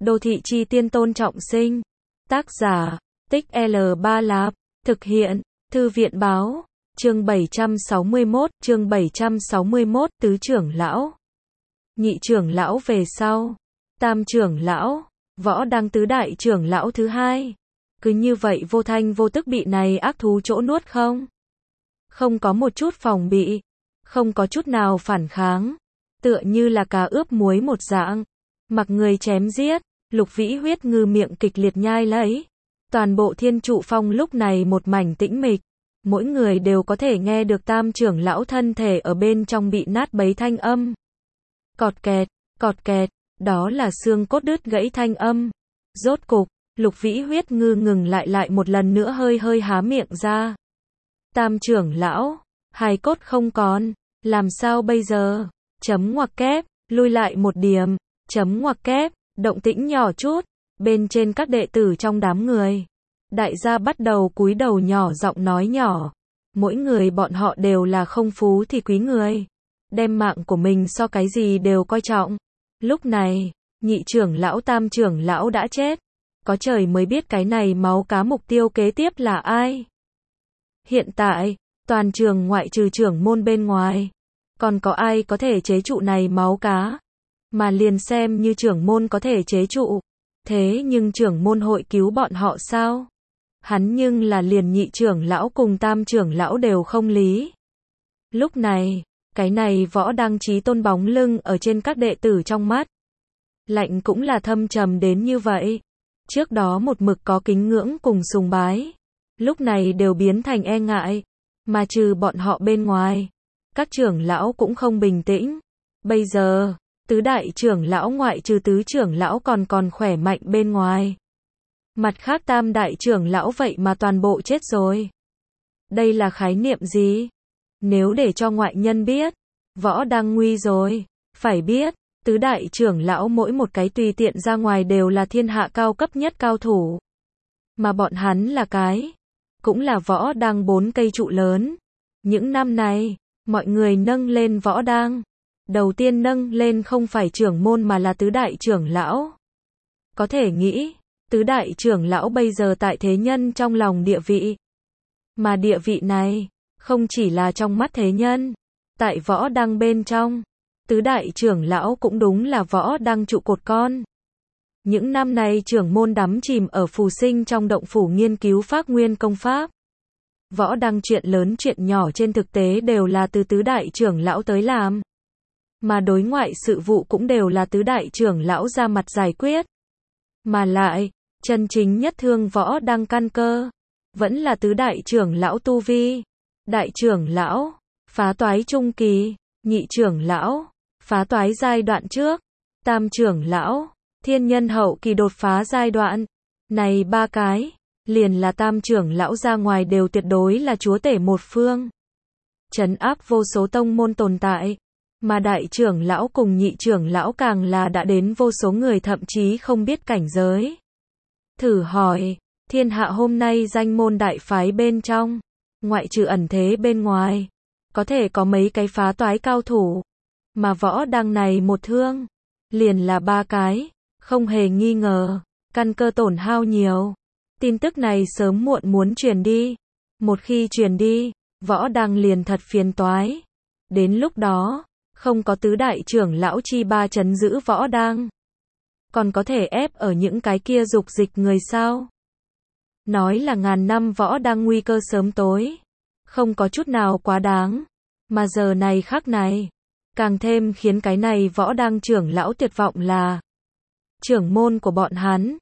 Đô thị chi tiên Tôn Trọng Sinh. Tác giả, Tích L3 Lạp. Thực hiện, Thư viện báo. Chương 761, tứ trưởng lão. Nhị trưởng lão về sau. Tam trưởng lão, Võ Đăng tứ đại trưởng lão thứ hai. Cứ như vậy vô thanh vô tức bị này ác thú chỗ nuốt không? Không có một chút phòng bị, không có chút nào phản kháng, tựa như là cá ướp muối một dạng, mặc người chém giết. Lục Vĩ Huyết Ngư miệng kịch liệt nhai lấy. Toàn bộ Thiên Trụ Phong lúc này một mảnh tĩnh mịch, mỗi người đều có thể nghe được tam trưởng lão thân thể ở bên trong bị nát bấy thanh âm. Cọt kẹt, đó là xương cốt đứt gãy thanh âm. Rốt cục, Lục Vĩ Huyết Ngư ngừng lại một lần nữa hơi há miệng ra. Tam trưởng lão, hài cốt không còn, làm sao bây giờ? Chấm ngoặc kép, lui lại một điểm, chấm ngoặc kép, động tĩnh nhỏ chút, bên trên các đệ tử trong đám người. Đại gia bắt đầu cúi đầu nhỏ giọng nói nhỏ. Mỗi người bọn họ đều là không phú thì quý người, đem mạng của mình so cái gì đều coi trọng. Lúc này, nhị trưởng lão tam trưởng lão đã chết. Có trời mới biết cái này máu cá mục tiêu kế tiếp là ai. Hiện tại, toàn trường ngoại trừ trưởng môn bên ngoài, còn có ai có thể chế trụ này máu cá? Mà liền xem như trưởng môn có thể chế trụ, thế nhưng trưởng môn hội cứu bọn họ sao? Hắn nhưng là liền nhị trưởng lão cùng tam trưởng lão đều không lý. Lúc này, cái này Võ Đăng chí tôn bóng lưng ở trên các đệ tử trong mắt. Lạnh cũng là thâm trầm đến như vậy. Trước đó một mực có kính ngưỡng cùng sùng bái, lúc này đều biến thành e ngại. Mà trừ bọn họ bên ngoài, các trưởng lão cũng không bình tĩnh. Bây giờ, tứ đại trưởng lão ngoại trừ tứ trưởng lão còn khỏe mạnh bên ngoài. Mặt khác tam đại trưởng lão vậy mà toàn bộ chết rồi. Đây là khái niệm gì? Nếu để cho ngoại nhân biết, Võ Đăng nguy rồi. Phải biết, tứ đại trưởng lão mỗi một cái tùy tiện ra ngoài đều là thiên hạ cao cấp nhất cao thủ. Mà bọn hắn là cũng là Võ Đăng 4 cây trụ lớn. Những năm này, mọi người nâng lên Võ Đăng. Đầu tiên nâng lên không phải trưởng môn mà là tứ đại trưởng lão. Có thể nghĩ, tứ đại trưởng lão bây giờ tại thế nhân trong lòng địa vị. Mà địa vị này, không chỉ là trong mắt thế nhân, tại Võ Đăng bên trong, tứ đại trưởng lão cũng đúng là Võ Đăng trụ cột con. Những năm này trưởng môn đắm chìm ở phù sinh trong động phủ nghiên cứu Phác Nguyên công pháp. Võ Đăng chuyện lớn chuyện nhỏ trên thực tế đều là từ tứ đại trưởng lão tới làm. Mà đối ngoại sự vụ cũng đều là tứ đại trưởng lão ra mặt giải quyết. Mà lại, chân chính nhất thương Võ Đăng căn cơ, vẫn là tứ đại trưởng lão tu vi. Đại trưởng lão, phá toái trung kỳ, nhị trưởng lão, phá toái giai đoạn trước, tam trưởng lão, thiên nhân hậu kỳ đột phá giai đoạn. Này ba cái, liền là tam trưởng lão ra ngoài đều tuyệt đối là chúa tể một phương. Trấn áp vô số tông môn tồn tại. Mà đại trưởng lão cùng nhị trưởng lão càng là đã đến vô số người thậm chí không biết cảnh giới. Thử hỏi, thiên hạ hôm nay danh môn đại phái bên trong, ngoại trừ ẩn thế bên ngoài, có thể có mấy cái phá toái cao thủ. Mà Võ Đăng này một thương, liền là ba cái, không hề nghi ngờ, căn cơ tổn hao nhiều. Tin tức này sớm muộn muốn truyền đi. Một khi truyền đi, Võ Đăng liền thật phiền toái. Đến lúc đó, không có tứ đại trưởng lão chi ba trấn giữ Võ Đăng, còn có thể ép ở những cái kia dục dịch người sao? Nói là ngàn năm Võ Đăng nguy cơ sớm tối, không có chút nào quá đáng. Mà giờ này khắc này, càng thêm khiến cái này Võ Đăng trưởng lão tuyệt vọng là trưởng môn của bọn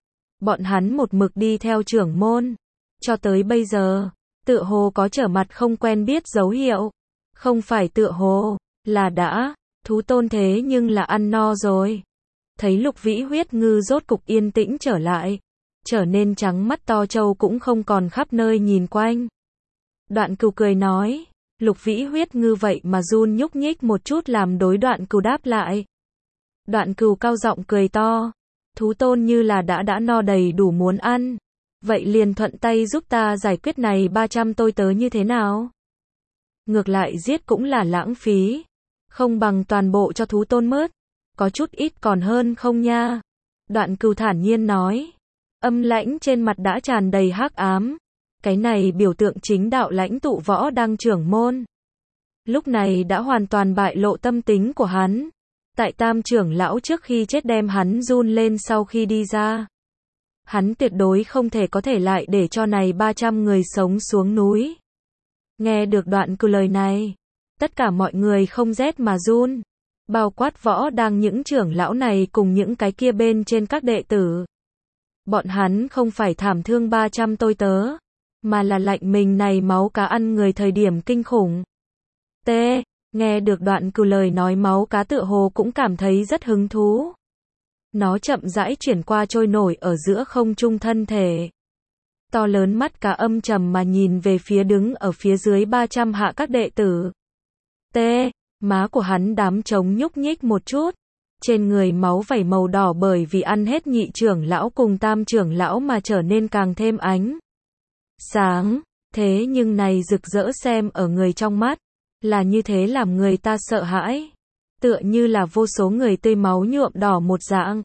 hắn một mực đi theo trưởng môn, cho tới bây giờ, tựa hồ có trở mặt không quen biết dấu hiệu. Không phải tựa hồ, là đã, thú tôn thế nhưng là ăn no rồi. Thấy Lục Vĩ Huyết Ngư rốt cục yên tĩnh trở lại, trở nên trắng mắt to trâu cũng không còn khắp nơi nhìn quanh. Đoạn Cừu cười nói, Lục Vĩ Huyết Ngư vậy mà run nhúc nhích một chút làm đối Đoạn Cừu đáp lại. Đoạn Cừu cao giọng cười to, thú tôn như là đã no đầy đủ muốn ăn, vậy liền thuận tay giúp ta giải quyết này 300 tôi tớ như thế nào? Ngược lại giết cũng là lãng phí, không bằng toàn bộ cho thú tôn mất, có chút ít còn hơn không nha. Đoạn Cừu thản nhiên nói. Âm lãnh trên mặt đã tràn đầy hắc ám. Cái này biểu tượng chính đạo lãnh tụ Võ Đăng trưởng môn. Lúc này đã hoàn toàn bại lộ tâm tính của hắn. Tại Tam trưởng lão trước khi chết đem hắn run lên sau khi đi ra. Hắn tuyệt đối không thể có thể lại để cho này 300 người sống xuống núi. Nghe được Đoạn Cừu lời này, tất cả mọi người không rét mà run. Bao quát Võ Đăng những trưởng lão này cùng những cái kia bên trên các đệ tử. Bọn hắn không phải thảm thương 300 tôi tớ, mà là lạnh mình này máu cá ăn người thời điểm kinh khủng. T. Nghe được Đoạn Cừu lời nói máu cá tựa hồ cũng cảm thấy rất hứng thú. Nó chậm rãi chuyển qua trôi nổi ở giữa không trung thân thể. To lớn mắt cá âm trầm mà nhìn về phía đứng ở phía dưới 300 hạ các đệ tử. T. Má của hắn đám trống nhúc nhích một chút. Trên người máu vảy màu đỏ bởi vì ăn hết nhị trưởng lão cùng tam trưởng lão mà trở nên càng thêm ánh sáng. Thế nhưng này rực rỡ xem ở người trong mắt. Là như thế làm người ta sợ hãi. Tựa như là vô số người tươi máu nhuộm đỏ một dạng.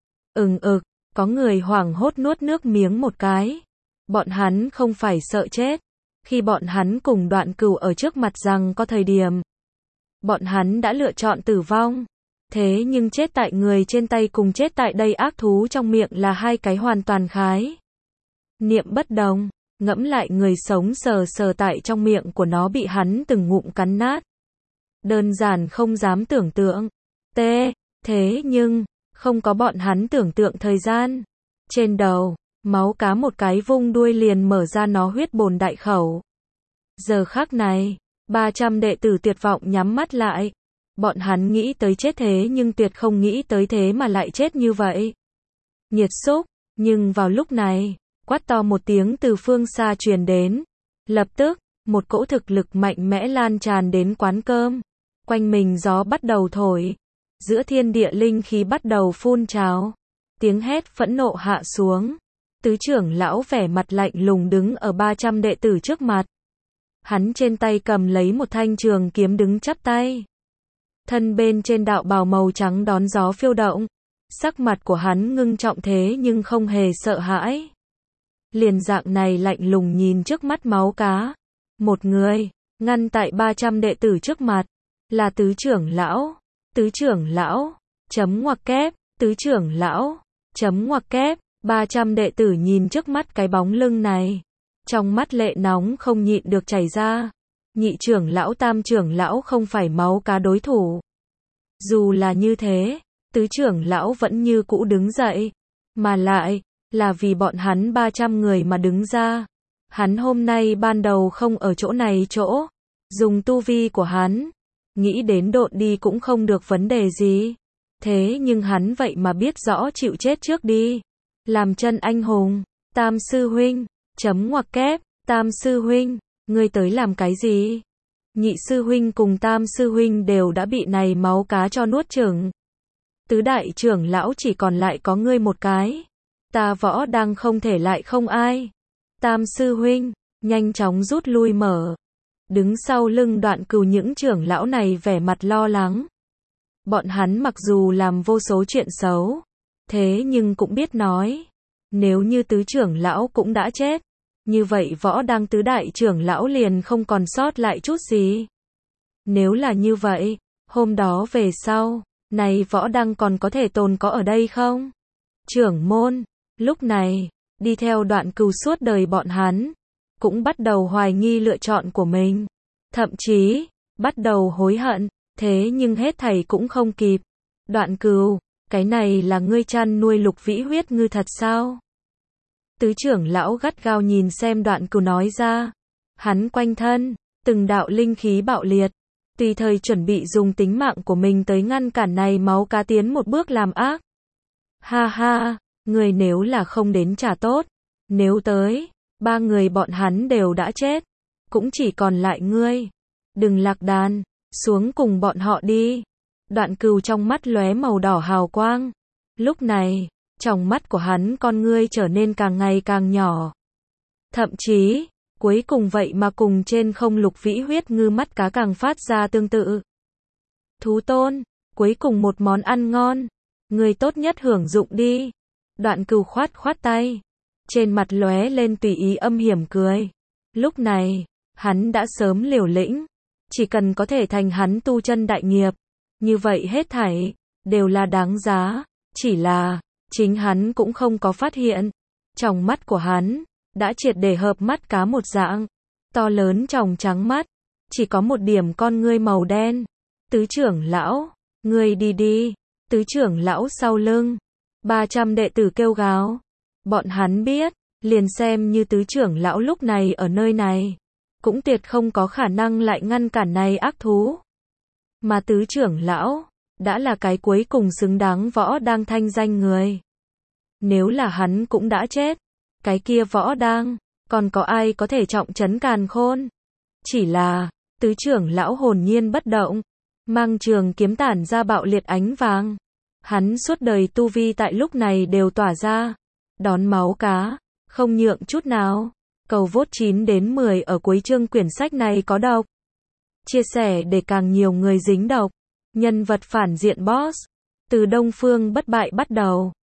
Có người hoảng hốt nuốt nước miếng một cái. Bọn hắn không phải sợ chết. Khi bọn hắn cùng Đoạn Cừu ở trước mặt rằng có thời điểm. Bọn hắn đã lựa chọn tử vong. Thế nhưng chết tại người trên tay cùng chết tại đây ác thú trong miệng là hai cái hoàn toàn khái niệm bất đồng. Ngẫm lại người sống sờ sờ tại trong miệng của nó bị hắn từng ngụm cắn nát. Đơn giản không dám tưởng tượng. T. Thế nhưng, không có bọn hắn tưởng tượng thời gian. Trên đầu, máu cá một cái vung đuôi liền mở ra nó huyết bồn đại khẩu. Giờ khắc này, 300 đệ tử tuyệt vọng nhắm mắt lại. Bọn hắn nghĩ tới chết thế nhưng tuyệt không nghĩ tới thế mà lại chết như vậy. Nhiệt xúc, nhưng vào lúc này, quát to một tiếng từ phương xa truyền đến. Lập tức, một cỗ thực lực mạnh mẽ lan tràn đến quán cơm. Quanh mình gió bắt đầu thổi. Giữa thiên địa linh khí bắt đầu phun trào. Tiếng hét phẫn nộ hạ xuống. Tứ trưởng lão vẻ mặt lạnh lùng đứng ở 300 đệ tử trước mặt. Hắn trên tay cầm lấy một thanh trường kiếm đứng chắp tay. Thân bên trên đạo bào màu trắng đón gió phiêu động. Sắc mặt của hắn ngưng trọng thế nhưng không hề sợ hãi. Liền dạng này lạnh lùng nhìn trước mắt máu cá. Một người, ngăn tại 300 đệ tử trước mặt. Là tứ trưởng lão. Tứ trưởng lão. Chấm ngoặc kép. Tứ trưởng lão. Chấm ngoặc kép. 300 đệ tử nhìn trước mắt cái bóng lưng này. Trong mắt lệ nóng không nhịn được chảy ra. Nhị trưởng lão tam trưởng lão không phải máu cá đối thủ. Dù là như thế, tứ trưởng lão vẫn như cũ đứng dậy. Mà lại, là vì bọn hắn 300 người mà đứng ra. Hắn hôm nay ban đầu không ở chỗ này chỗ. Dùng tu vi của hắn. Nghĩ đến độn đi cũng không được vấn đề gì. Thế nhưng hắn vậy mà biết rõ chịu chết trước đi. Làm chân anh hùng. Tam sư huynh. Chấm ngoặc kép. Tam sư huynh. Ngươi tới làm cái gì? Nhị sư huynh cùng tam sư huynh đều đã bị này máu cá cho nuốt chửng. Tứ đại trưởng lão chỉ còn lại có ngươi một cái. Ta Võ Đăng không thể lại không ai. Tam sư huynh, nhanh chóng rút lui mở. Đứng sau lưng Đoạn Cừu những trưởng lão này vẻ mặt lo lắng. Bọn hắn mặc dù làm vô số chuyện xấu, thế nhưng cũng biết nói. Nếu như tứ trưởng lão cũng đã chết, như vậy Võ Đăng tứ đại trưởng lão liền không còn sót lại chút gì. Nếu là như vậy, hôm đó về sau, này Võ Đăng còn có thể tồn có ở đây không? Trưởng môn, lúc này, đi theo Đoạn Cừu suốt đời bọn hắn, cũng bắt đầu hoài nghi lựa chọn của mình. Thậm chí, bắt đầu hối hận, thế nhưng hết thảy cũng không kịp. Đoạn Cừu, cái này là ngươi chăn nuôi Lục Vĩ huyết ngư thật sao? Tứ trưởng lão gắt gao nhìn xem Đoạn Cừu nói ra. Hắn quanh thân, từng đạo linh khí bạo liệt, tùy thời chuẩn bị dùng tính mạng của mình tới ngăn cản này máu cá tiến một bước làm ác. Ha ha, người nếu là không đến trả tốt, nếu tới, 3 người bọn hắn đều đã chết, cũng chỉ còn lại ngươi. Đừng lạc đàn, xuống cùng bọn họ đi. Đoạn Cừu trong mắt lóe màu đỏ hào quang. Lúc này, trong mắt của hắn con ngươi trở nên càng ngày càng nhỏ. Thậm chí, cuối cùng vậy mà cùng trên không Lục Vĩ huyết ngư mắt cá càng phát ra tương tự. Thú tôn, cuối cùng một món ăn ngon. Ngươi tốt nhất hưởng dụng đi. Đoạn Cừu khoát khoát tay. Trên mặt lóe lên tùy ý âm hiểm cười. Lúc này, hắn đã sớm liều lĩnh. Chỉ cần có thể thành hắn tu chân đại nghiệp. Như vậy hết thảy, đều là đáng giá. Chỉ là, chính hắn cũng không có phát hiện. Trong mắt của hắn, đã triệt để hợp mắt cá một dạng. To lớn tròng trắng mắt. Chỉ có một điểm con ngươi màu đen. Tứ trưởng lão, ngươi đi đi. Tứ trưởng lão sau lưng. 300 đệ tử kêu gào. Bọn hắn biết, liền xem như tứ trưởng lão lúc này ở nơi này. Cũng tuyệt không có khả năng lại ngăn cản này ác thú. Mà tứ trưởng lão, đã là cái cuối cùng xứng đáng Võ Đang thanh danh người. Nếu là hắn cũng đã chết, cái kia Võ Đang, còn có ai có thể trọng trấn Càn Khôn? Chỉ là, tứ trưởng lão hồn nhiên bất động, mang trường kiếm tản ra bạo liệt ánh vàng. Hắn suốt đời tu vi tại lúc này đều tỏa ra, đón máu cá, không nhượng chút nào. Cầu vote 9 đến 10 ở cuối chương quyển sách này có đọc. Chia sẻ để càng nhiều người dính đọc. Nhân vật phản diện boss. Từ Đông Phương bất bại bắt đầu.